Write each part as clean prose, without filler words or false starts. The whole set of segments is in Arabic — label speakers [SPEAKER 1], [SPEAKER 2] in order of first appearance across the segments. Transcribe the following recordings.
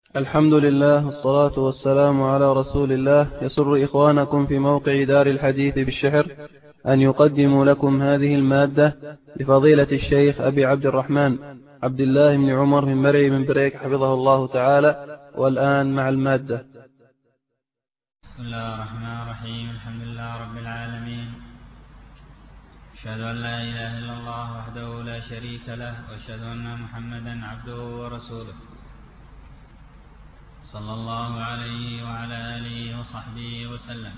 [SPEAKER 1] الحمد لله والصلاة والسلام على رسول الله. يسر إخوانكم في موقع دار الحديث بالشحر أن يقدموا لكم هذه المادة لفضيلة الشيخ أبي عبد الرحمن عبد الله بن عمر من مرعي من بريك حفظه الله تعالى. والآن مع المادة.
[SPEAKER 2] بسم الله الرحمن الرحيم. الحمد لله رب العالمين، أشهد أن لا إله إلا الله وحده لا شريك له، وأشهد أن محمدا عبده ورسوله، صلى الله عليه وعلى آله وصحبه وسلم.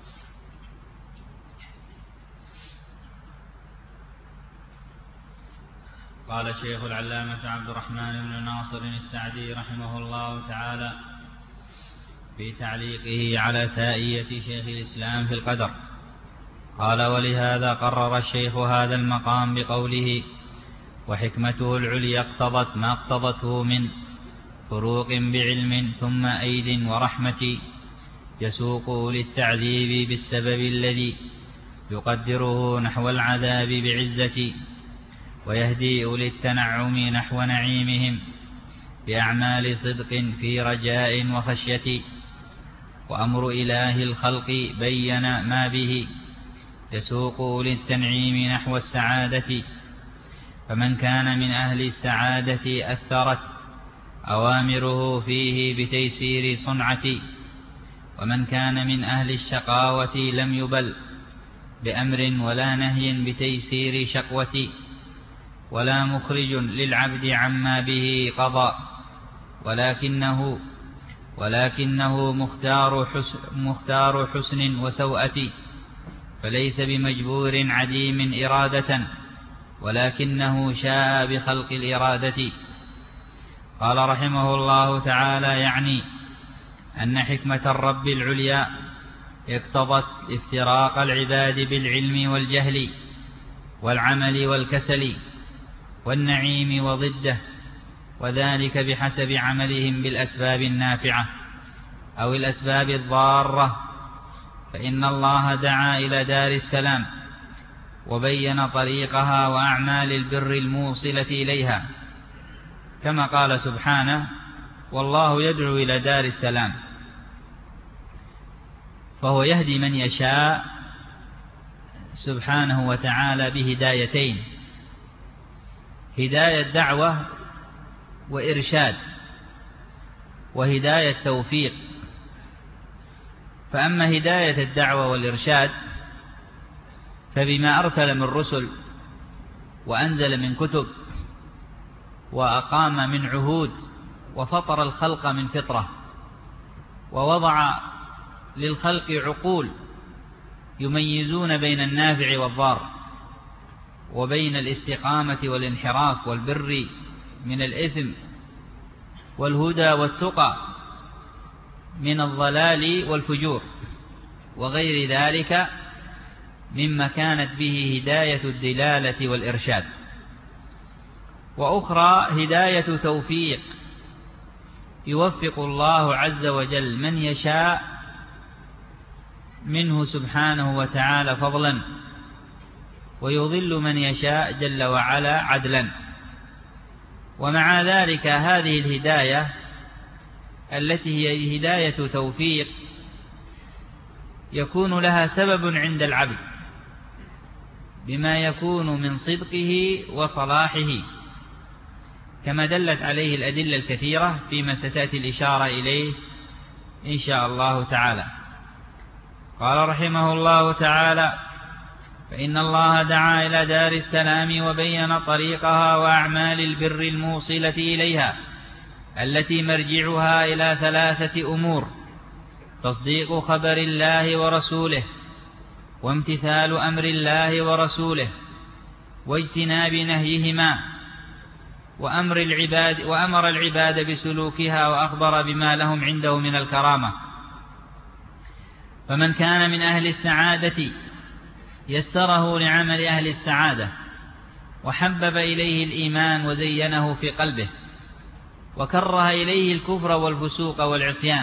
[SPEAKER 2] قال الشيخ العلامة عبد الرحمن بن ناصر السعدي رحمه الله تعالى في تعليقه على تائية شيخ الإسلام في القدر، قال: ولهذا قرر الشيخ هذا المقام بقوله: وحكمته العليا اقتضت ما اقتضته من فروق بعلم ثم أيد ورحمة، يسوق للتعذيب بالسبب الذي يقدره نحو العذاب بعزة، ويهدي للتنعم نحو نعيمهم بأعمال صدق في رجاء وخشية. وأمر إله الخلق بين ما به يسوق للتنعيم نحو السعادة، فمن كان من أهل السعادة أثرت أوامره فيه بتيسير صنعة، ومن كان من أهل الشقاوة لم يبل بأمر ولا نهي بتيسير شقوة، ولا مخرج للعبد عما به قضى، ولكنه مختار حسن وسوءة، فليس بمجبور عديم إرادة، ولكنه شاء بخلق الإرادة. قال رحمه الله تعالى: يعني أن حكمة الرب العليا اقتضت افتراق العباد بالعلم والجهل والعمل والكسل والنعيم وضده، وذلك بحسب عملهم بالأسباب النافعة أو الأسباب الضارة. فإن الله دعا إلى دار السلام وبين طريقها وأعمال البر الموصلة إليها، كما قال سبحانه: والله يدعو إلى دار السلام. فهو يهدي من يشاء سبحانه وتعالى بهدايتين: هداية دعوة وإرشاد، وهداية توفيق. فأما هداية الدعوة والإرشاد فبما أرسل من رسل وأنزل من كتب وأقام من عهود وفطر الخلق من فطرة، ووضع للخلق عقول يميزون بين النافع والضار، وبين الاستقامة والانحراف والبر من الإثم، والهدى والتقى من الضلال والفجور، وغير ذلك مما كانت به هداية الدلالة والإرشاد. وأخرى هداية توفيق، يوفق الله عز وجل من يشاء منه سبحانه وتعالى فضلا، ويضل من يشاء جل وعلا عدلا. ومع ذلك هذه الهداية التي هي هداية توفيق يكون لها سبب عند العبد بما يكون من صدقه وصلاحه، كما دلت عليه الأدلة الكثيرة فيما ستأتي الإشارة إليه إن شاء الله تعالى. قال رحمه الله تعالى: فإن الله دعا إلى دار السلام وبين طريقها وأعمال البر الموصلة إليها، التي مرجعها إلى 3 أمور: تصديق خبر الله ورسوله، وامتثال أمر الله ورسوله، واجتناب نهيهما، وأمر العباد بسلوكها، وأخبر بما لهم عنده من الكرامة. فمن كان من أهل السعادة يسره لعمل أهل السعادة، وحبب إليه الإيمان وزينه في قلبه، وكره إليه الكفر والفسوق والعصيان،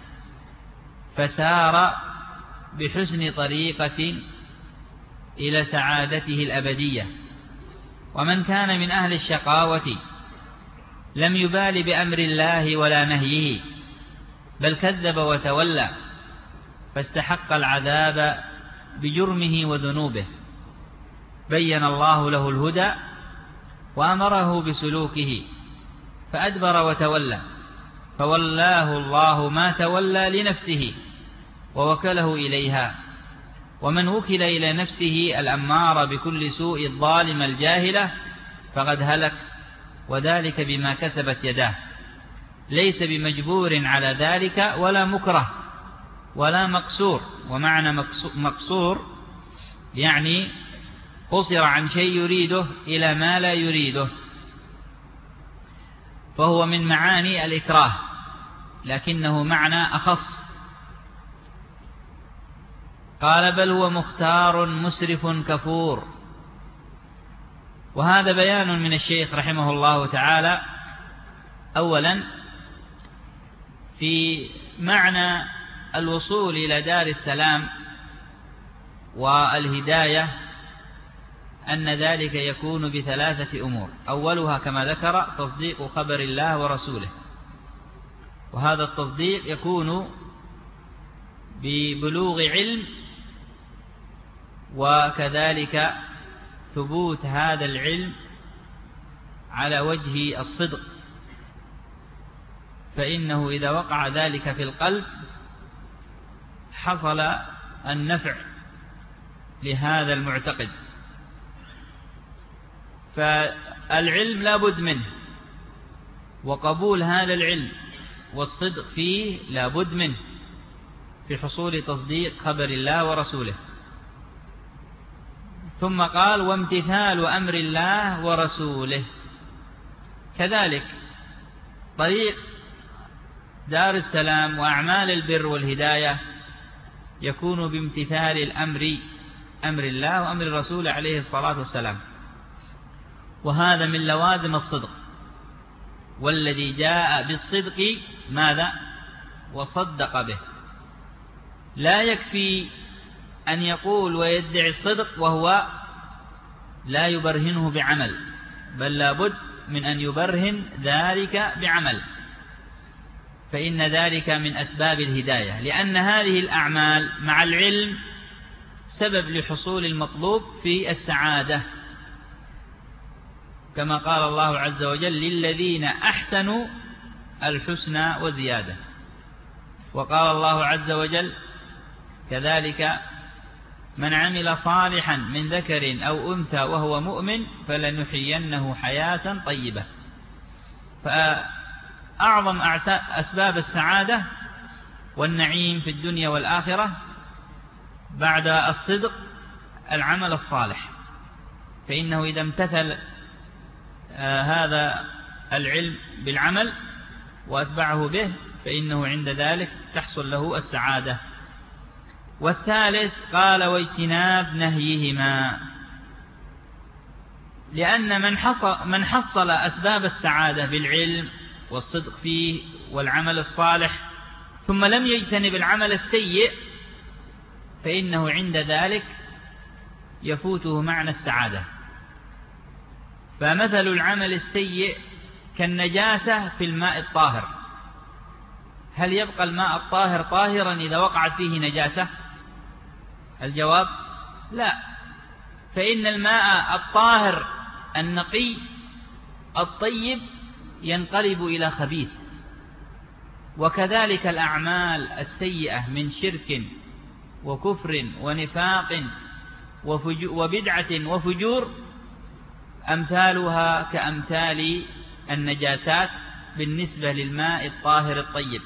[SPEAKER 2] فسار بحسن طريقة إلى سعادته الأبدية. ومن كان من أهل الشقاوة لم يبال بأمر الله ولا نهيه، بل كذب وتولى، فاستحق العذاب بجرمه وذنوبه. بين الله له الهدى وأمره بسلوكه فأدبر وتولى، فولاه الله ما تولى لنفسه ووكله إليها. ومن وكل إلى نفسه الأمارة بكل سوء الظالمة الجاهلة فقد هلك، وذلك بما كسبت يداه، ليس بمجبور على ذلك ولا مكره ولا مقصور. ومعنى مقصور يعني قصر عن شيء يريده إلى ما لا يريده، فهو من معاني الإكراه، لكنه معنى أخص. قال بل هو مختار مسرف كفور. وهذا بيان من الشيخ رحمه الله تعالى أولا في معنى الوصول إلى دار السلام والهداية، أن ذلك يكون بثلاثة أمور. أولها كما ذكر تصديق خبر الله ورسوله، وهذا التصديق يكون ببلوغ علم، وكذلك ثبوت هذا العلم على وجه الصدق، فإنه إذا وقع ذلك في القلب حصل النفع لهذا المعتقد. فالعلم لا بد منه، وقبول هذا العلم والصدق فيه لا بد منه في حصول تصديق خبر الله ورسوله. ثم قال وامتثال أمر الله ورسوله. كذلك طريق دار السلام وأعمال البر والهداية يكون بامتثال أمر الله وأمر الرسول عليه الصلاة والسلام، وهذا من لوازم الصدق. والذي جاء بالصدق ماذا؟ وصدق به. لا يكفي أن يقول ويدعي الصدق وهو لا يبرهنه بعمل، بل لا بد من أن يبرهن ذلك بعمل، فإن ذلك من أسباب الهداية، لأن هذه الأعمال مع العلم سبب لحصول المطلوب في السعادة، كما قال الله عز وجل للذين أحسنوا الحسنى وزيادة. وقال الله عز وجل كذلك من عمل صالحا من ذكر أو أنثى وهو مؤمن فلنحيينه حياة طيبة. فأعظم أسباب السعادة والنعيم في الدنيا والآخرة بعد الصدق العمل الصالح، فإنه إذا امتثل هذا العلم بالعمل وأتبعه به فإنه عند ذلك تحصل له السعادة. والثالث قال واجتناب نهيهما، لأن من حصل أسباب السعادة بالعلم والصدق فيه والعمل الصالح ثم لم يجتنب العمل السيء فإنه عند ذلك يفوته معنى السعادة. فمثل العمل السيء كالنجاسة في الماء الطاهر. هل يبقى الماء الطاهر طاهرا إذا وقعت فيه نجاسة؟ الجواب لا. فإن الماء الطاهر النقي الطيب ينقلب إلى خبيث، وكذلك الأعمال السيئة من شرك وكفر ونفاق وبدعة وفجور أمثالها كأمثال النجاسات بالنسبة للماء الطاهر الطيب.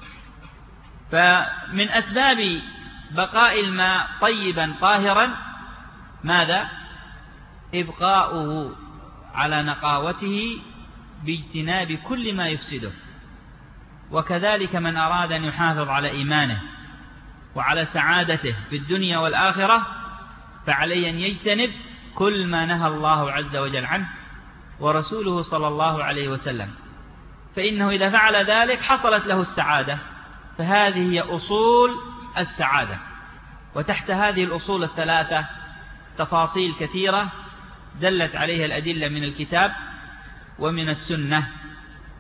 [SPEAKER 2] فمن أسباب بقاء الماء طيبا طاهرا ماذا؟ إبقاؤه على نقاوته باجتناب كل ما يفسده. وكذلك من أراد أن يحافظ على إيمانه وعلى سعادته في الدنيا والآخرة فعليه أن يجتنب كل ما نهى الله عز وجل عنه ورسوله صلى الله عليه وسلم، فإنه إذا فعل ذلك حصلت له السعادة. فهذه هي أصول السعادة، وتحت هذه الأصول الثلاثة تفاصيل كثيرة دلت عليها الأدلة من الكتاب ومن السنة.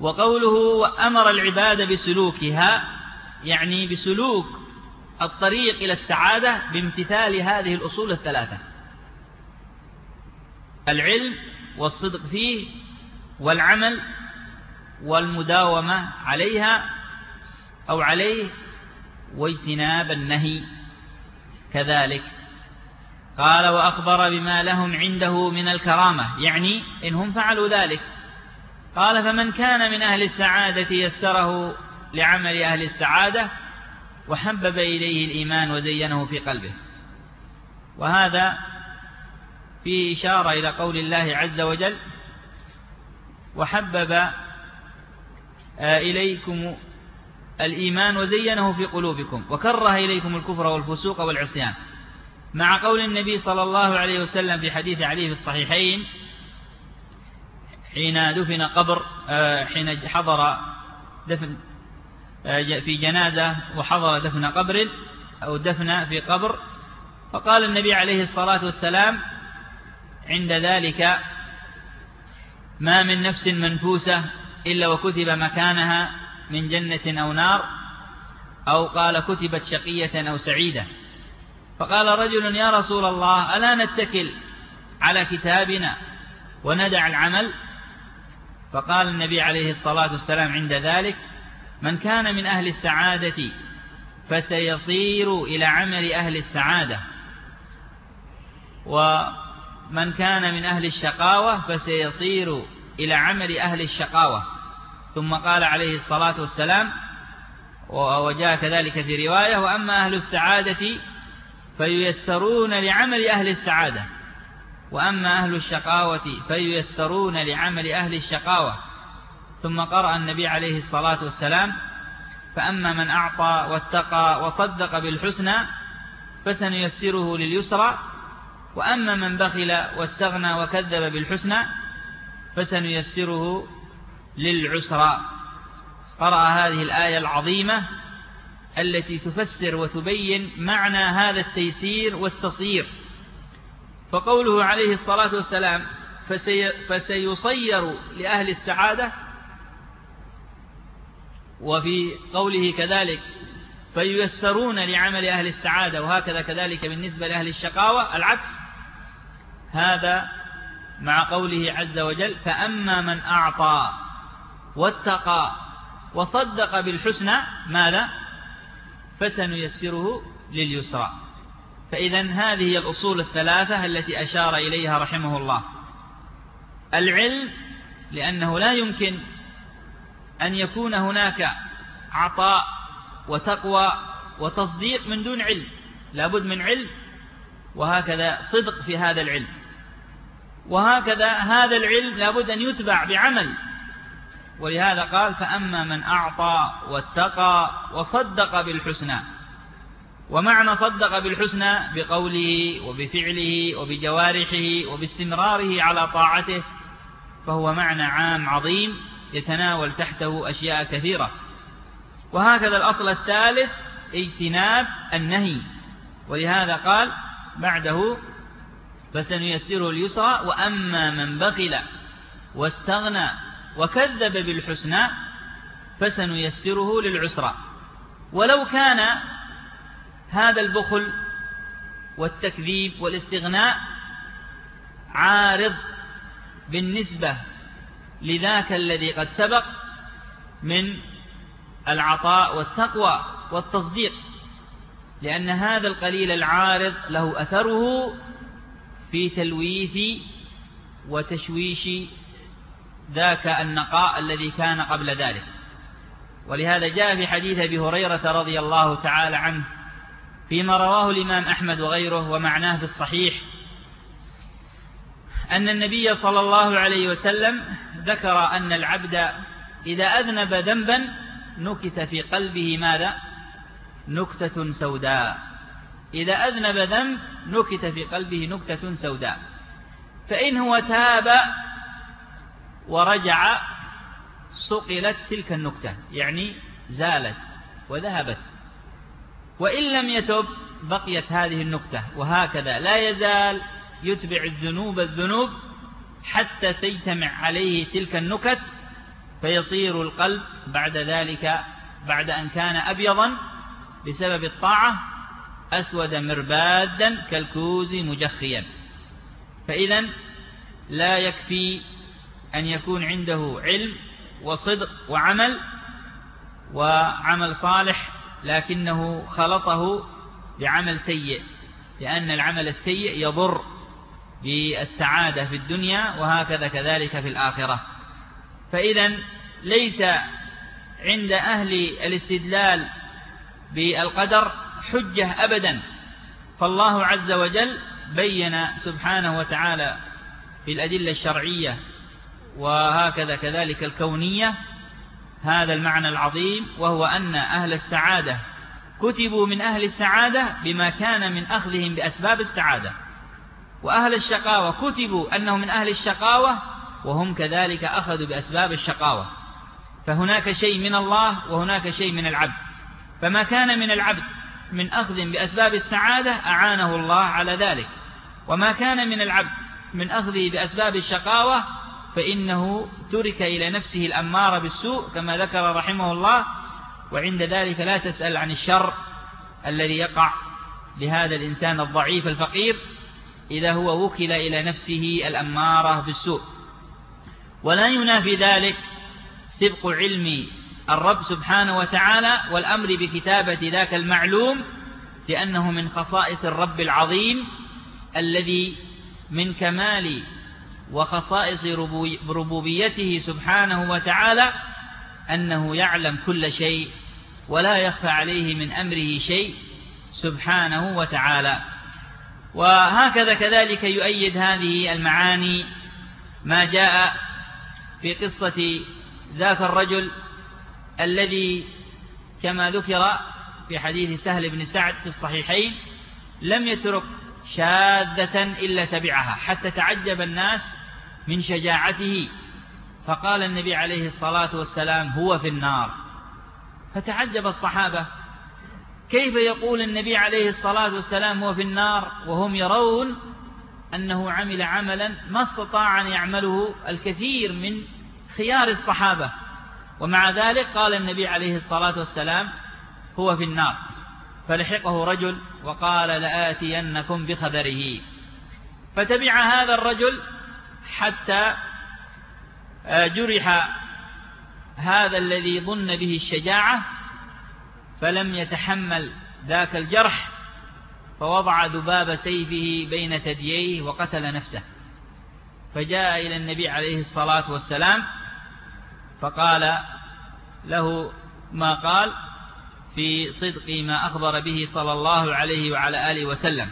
[SPEAKER 2] وقوله وأمر العباد بسلوكها يعني بسلوك الطريق إلى السعادة بامتثال هذه الأصول الثلاثة: العلم والصدق فيه، والعمل والمداومة عليها أو عليه، واجتناب النهي كذلك. قال وأخبر بما لهم عنده من الكرامة، يعني إنهم فعلوا ذلك. قال فمن كان من أهل السعادة يسره لعمل أهل السعادة وحبب إليه الإيمان وزينه في قلبه. وهذا فيه إشارة إلى قول الله عز وجل: وحبب إليكم الإيمان وزينه في قلوبكم وكره إليكم الكفر والفسوق والعصيان، مع قول النبي صلى الله عليه وسلم في حديث علي في الصحيحين حين حضر دفن في جنازة وحضر دفن قبر أو دفن في قبر، فقال النبي عليه الصلاة والسلام عند ذلك: ما من نفس منفوسة إلا وكتب مكانها من جنة أو نار، أو قال كتبت شقية أو سعيدة. فقال رجل: يا رسول الله، ألا نتكل على كتابنا وندع العمل؟ فقال النبي عليه الصلاة والسلام عند ذلك: من كان من أهل السعادة فسيصير إلى عمل أهل السعادة، ومن كان من أهل الشقاوة فسيصير إلى عمل أهل الشقاوة. ثم قال عليه الصلاة والسلام، وجاء كذلك في رواية: وأما أهل السعادة فييسرون لعمل أهل السعادة، وأما أهل الشقاوة فييسرون لعمل أهل الشقاوة. ثم قرأ النبي عليه الصلاة والسلام: فأما من أعطى واتقى وصدق بالحسنى فسنيسره لليسرى، وأما من بخل واستغنى وكذب بالحسنى فسنيسره للعسرى. قرأ هذه الآية العظيمة التي تفسر وتبين معنى هذا التيسير والتصيير. فقوله عليه الصلاة والسلام فسيصير لأهل السعادة، وفي قوله كذلك فييسرون لعمل أهل السعادة، وهكذا كذلك بالنسبة لأهل الشقاوة العكس. هذا مع قوله عز وجل: فأما من أعطى واتقى وصدق بالحسنى ماذا؟ فسنيسره لليسرى. فإذن هذه هي الأصول الثلاثة التي أشار إليها رحمه الله: العلم، لأنه لا يمكن أن يكون هناك عطاء وتقوى وتصديق من دون علم، لابد من علم، وهكذا صدق في هذا العلم، وهكذا هذا العلم لابد أن يتبع بعمل. ولهذا قال: فأما من أعطى واتقى وصدق بالحسنى. ومعنى صدق بالحسنى بقوله وبفعله وبجوارحه وباستمراره على طاعته، فهو معنى عام عظيم يتناول تحته أشياء كثيرة. وهكذا الأصل الثالث اجتناب النهي، ولهذا قال بعده: فسنيسره اليسرى، وأما من بخل واستغنى وكذب بالحسنى فسنيسره للعسرى. ولو كان هذا البخل والتكذيب والاستغناء عارض بالنسبة لذاك الذي قد سبق من العطاء والتقوى والتصديق، لأن هذا القليل العارض له أثره في تلويث وتشويش ذاك النقاء الذي كان قبل ذلك. ولهذا جاء في حديث أبي هريرة رضي الله تعالى عنه فيما رواه الإمام أحمد وغيره ومعناه في الصحيح، أن النبي صلى الله عليه وسلم ذكر أن العبد إذا أذنب ذنبا نكت في قلبه ماذا؟ نكتة سوداء. إذا أذنب ذنب نكت في قلبه نكتة سوداء، فإن هو تاب ورجع صقلت تلك النكتة، يعني زالت وذهبت. وإن لم يتب بقيت هذه النكتة، وهكذا لا يزال يتبع الذنوب حتى تجتمع عليه تلك النكت فيصير القلب بعد ذلك بعد أن كان أبيضا بسبب الطاعة أسود مربادا كالكوز مجخيا. فإذا لا يكفي أن يكون عنده علم وصدق وعمل صالح لكنه خلطه بعمل سيء، لأن العمل السيء يضر بالسعادة في الدنيا وهكذا كذلك في الآخرة. فإذا ليس عند أهل الاستدلال بالقدر حجة أبدا، فالله عز وجل بين سبحانه وتعالى في الأدلة الشرعية وهكذا كذلك الكونية هذا المعنى العظيم، وهو أن أهل السعادة كتبوا من أهل السعادة بما كان من أخذهم بأسباب السعادة، وأهل الشقاوة كتبوا أنهم من أهل الشقاوة وهم كذلك أخذوا بأسباب الشقاوة. فهناك شيء من الله وهناك شيء من العبد، فما كان من العبد من أخذ بأسباب السعادة أعانه الله على ذلك، وما كان من العبد من أخذه بأسباب الشقاوة فإنه ترك إلى نفسه الأمارة بالسوء كما ذكر رحمه الله. وعند ذلك لا تسأل عن الشر الذي يقع لهذا الإنسان الضعيف الفقير إذا هو وكل إلى نفسه الأمارة بالسوء. ولا ينافي ذلك سبق علم الرب سبحانه وتعالى والأمر بكتابة ذاك المعلوم، لأنه من خصائص الرب العظيم الذي من كمال وخصائص ربوبيته سبحانه وتعالى أنه يعلم كل شيء ولا يخفى عليه من أمره شيء سبحانه وتعالى. وهكذا كذلك يؤيد هذه المعاني ما جاء في قصة ذاك الرجل الذي كما ذكر في حديث سهل بن سعد في الصحيحين لم يترك شاذة إلا تبعها حتى تعجب الناس من شجاعته، فقال النبي عليه الصلاة والسلام هو في النار. فتعجب الصحابة كيف يقول النبي عليه الصلاة والسلام هو في النار وهم يرون أنه عمل عملا ما استطاع أن يعمله الكثير من خيار الصحابة، ومع ذلك قال النبي عليه الصلاة والسلام هو في النار. فلحقه رجل وقال لآتينكم بخبره، فتبع هذا الرجل حتى جرح هذا الذي ظن به الشجاعة فلم يتحمل ذاك الجرح، فوضع ذباب سيفه بين ثدييه وقتل نفسه. فجاء إلى النبي عليه الصلاة والسلام فقال له ما قال في صدق ما أخبر به صلى الله عليه وعلى آله وسلم.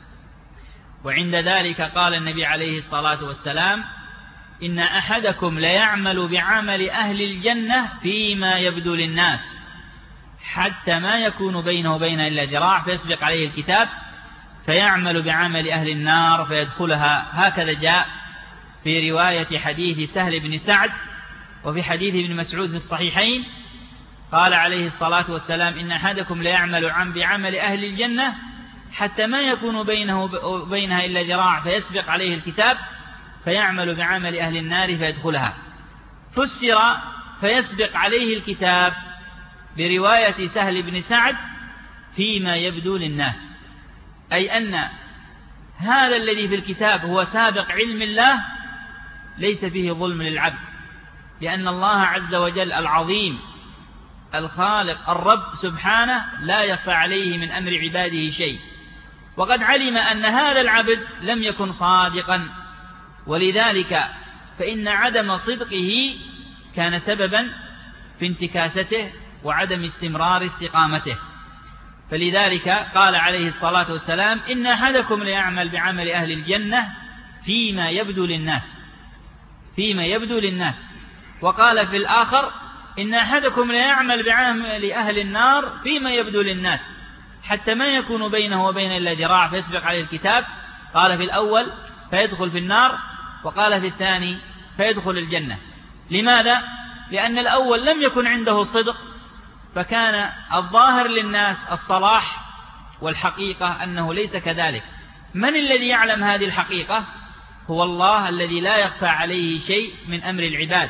[SPEAKER 2] وعند ذلك قال النبي عليه الصلاة والسلام إن أحدكم ليعمل بعمل أهل الجنة فيما يبدو للناس حتى ما يكون بينه وبين إلا ذراع فيسبق عليه الكتاب فيعمل بعمل أهل النار فيدخلها. هكذا جاء في رواية حديث سهل بن سعد وفي حديث ابن مسعود في الصحيحين قال عليه الصلاة والسلام إن أحدكم ليعمل بعمل أهل الجنة حتى ما يكون بينه وبينها إلا ذراع فيسبق عليه الكتاب فيعمل بعمل أهل النار فيدخلها. فسر فيسبق عليه الكتاب برواية سهل بن سعد فيما يبدو للناس، أي أن هذا الذي في الكتاب هو سابق علم الله ليس فيه ظلم للعبد، لأن الله عز وجل العظيم الخالق الرب سبحانه لا يخفى عليه من أمر عباده شيء، وقد علم أن هذا العبد لم يكن صادقا، ولذلك فإن عدم صدقه كان سببا في انتكاسته وعدم استمرار استقامته. فلذلك قال عليه الصلاة والسلام إن أحدكم ليعمل بعمل أهل الجنة فيما يبدو للناس، فيما يبدو للناس. وقال في الآخر إن أحدكم ليعمل بعمل أهل النار فيما يبدو للناس حتى ما يكون بينه وبين إلا ذراع فيسبق عليه الكتاب. قال في الأول فيدخل في النار، وقال في الثاني فيدخل الجنة. لماذا؟ لأن الأول لم يكن عنده صدق، فكان الظاهر للناس الصلاح، والحقيقة أنه ليس كذلك. من الذي يعلم هذه الحقيقة؟ هو الله الذي لا يخفى عليه شيء من أمر العباد،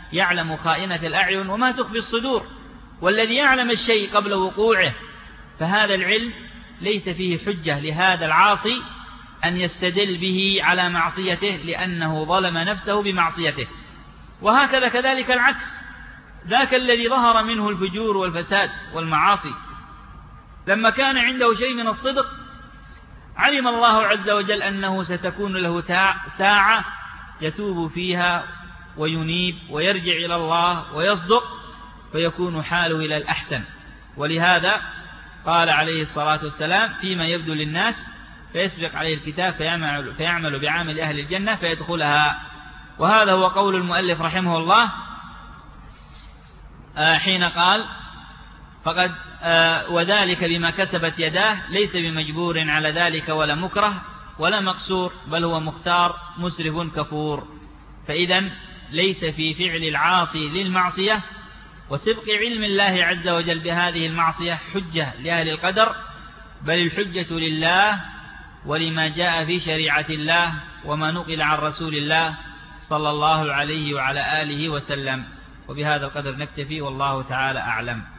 [SPEAKER 2] يعلم خائنة الأعين وما تخفي الصدور، والذي يعلم الشيء قبل وقوعه، فهذا العلم ليس فيه حجة لهذا العاصي أن يستدل به على معصيته، لأنه ظلم نفسه بمعصيته. وهكذا كذلك العكس، ذاك الذي ظهر منه الفجور والفساد والمعاصي لما كان عنده شيء من الصدق، علم الله عز وجل أنه ستكون له ساعة يتوب فيها وينيب ويرجع إلى الله ويصدق، فيكون حاله إلى الأحسن. ولهذا قال عليه الصلاة والسلام فيما يبدو للناس: فيسبق عليه الكتاب فيعمل بعمل أهل الجنة فيدخلها. وهذا هو قول المؤلف رحمه الله حين قال: فقد وذلك بما كسبت يداه، ليس بمجبور على ذلك ولا مكره ولا مقصور، بل هو مختار مسرف كفور. فإذا ليس في فعل العاصي للمعصية وسبق علم الله عز وجل بهذه المعصية حجة لأهل القدر، بل الحجة لله ولما جاء في شريعة الله وما نقل عن رسول الله صلى الله عليه وعلى آله وسلم. وبهذا القدر نكتفي، والله تعالى أعلم.